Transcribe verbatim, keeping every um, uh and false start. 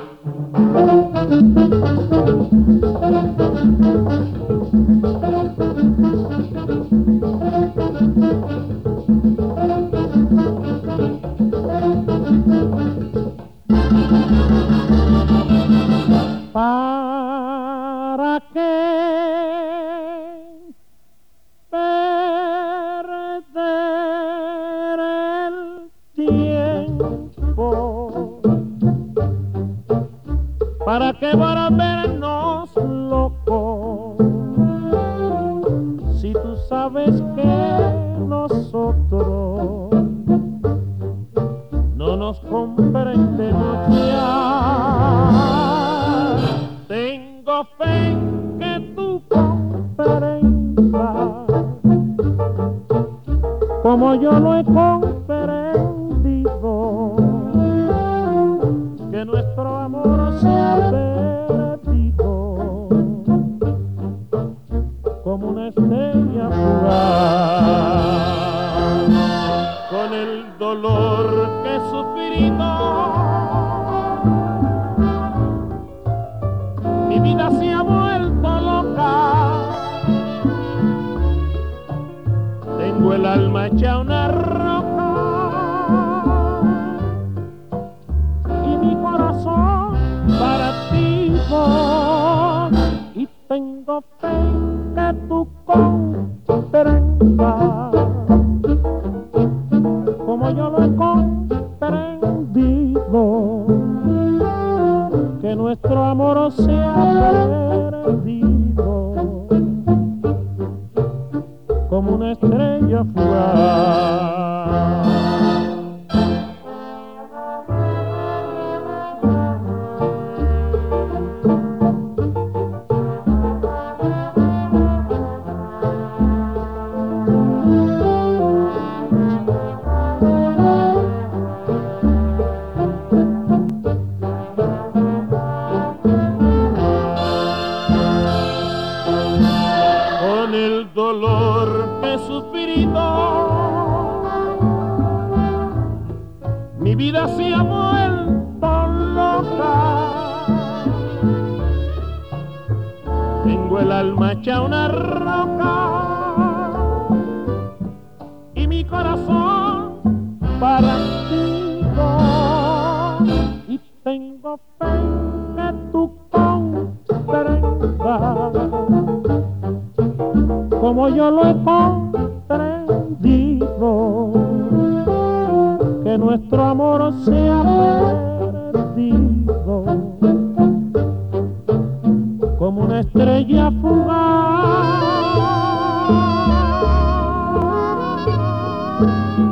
¿Para qué perder el tiempo? ¿Para qué volvernos locos? Si tú sabes que nosotros no nos comprendemos ya. Tengo fe en que tú comprendas como yo lo he comprendido, que nuestro amor se ha perdido como una estrella fugaz, con el dolor que he sufrido. Mi vida se ha vuelto loca, tengo el alma hecha una roca y mi corazón partido, y tengo fe en que tú comprendas como yo lo he comprendido, que nuestro amor se ha perdido como una estrella fugaz. Con el dolor que he sufrido, mi vida se ha vuelto loca, tengo el alma hecha una roca y mi corazón partido, y tengo fe en que tú comprendas como yo lo he comprendido, que nuestro amor se ha perdido como una estrella fugaz.